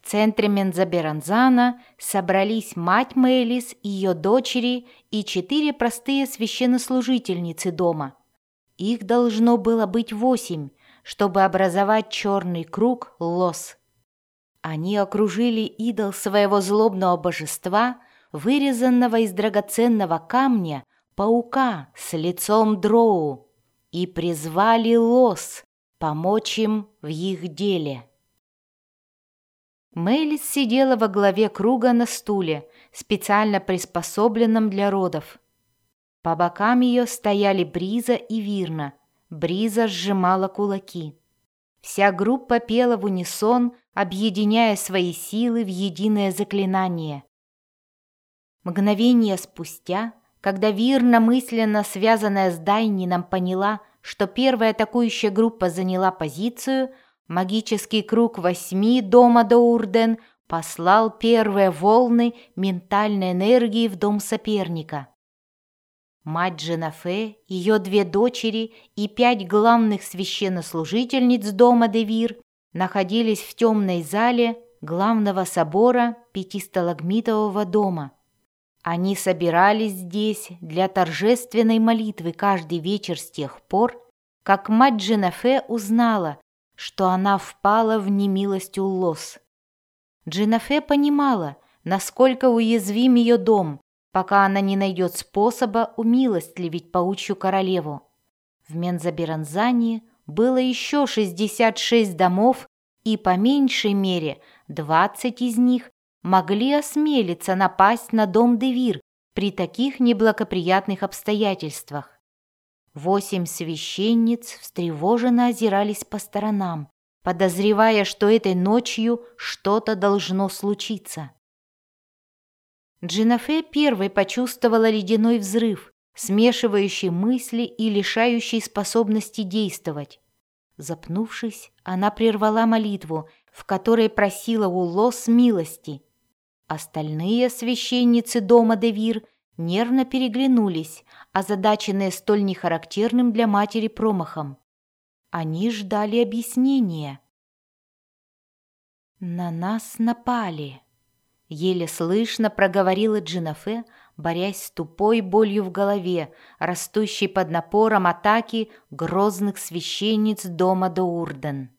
центре Мензоберанзана собрались мать Мелис, ее дочери и 4 простые священнослужительницы дома. Их должно было быть 8, чтобы образовать черный круг Лос. Они окружили идол своего злобного божества, вырезанного из драгоценного камня, паука с лицом дроу, и призвали Лос помочь им в их деле. Мелис сидела во главе круга на стуле, специально приспособленном для родов. По бокам ее стояли Бриза и Вирна. Бриза сжимала кулаки. Вся группа пела в унисон, объединяя свои силы в единое заклинание. Мгновение спустя, когда Вирна, мысленно связанная с Дайнином, поняла, что первая атакующая группа заняла позицию, магический круг 8 дома Доурден послал первые волны ментальной энергии в дом соперника. Мать Дженафе, ее 2 дочери и 5 главных священнослужительниц дома Девир находились в темной зале главного собора пятисталагмитового дома. Они собирались здесь для торжественной молитвы каждый вечер с тех пор, как мать Дженафе узнала, что она впала в немилость у Лос. Дженафе понимала, насколько уязвим ее дом, пока она не найдет способа умилостливить паучью королеву. В Мензоберанзане было еще 66 домов, и по меньшей мере 20 из них могли осмелиться напасть на дом Девир при таких неблагоприятных обстоятельствах. 8 священниц встревоженно озирались по сторонам, подозревая, что этой ночью что-то должно случиться. Дженафе первой почувствовала ледяной взрыв, смешивающий мысли и лишающий способности действовать. Запнувшись, она прервала молитву, в которой просила у Лос милости. Остальные священницы дома Девир нервно переглянулись, озадаченные столь нехарактерным для матери промахом. Они ждали объяснения. «На нас напали», — еле слышно проговорила Дженафе, борясь с тупой болью в голове, растущей под напором атаки грозных священниц дома Доурден.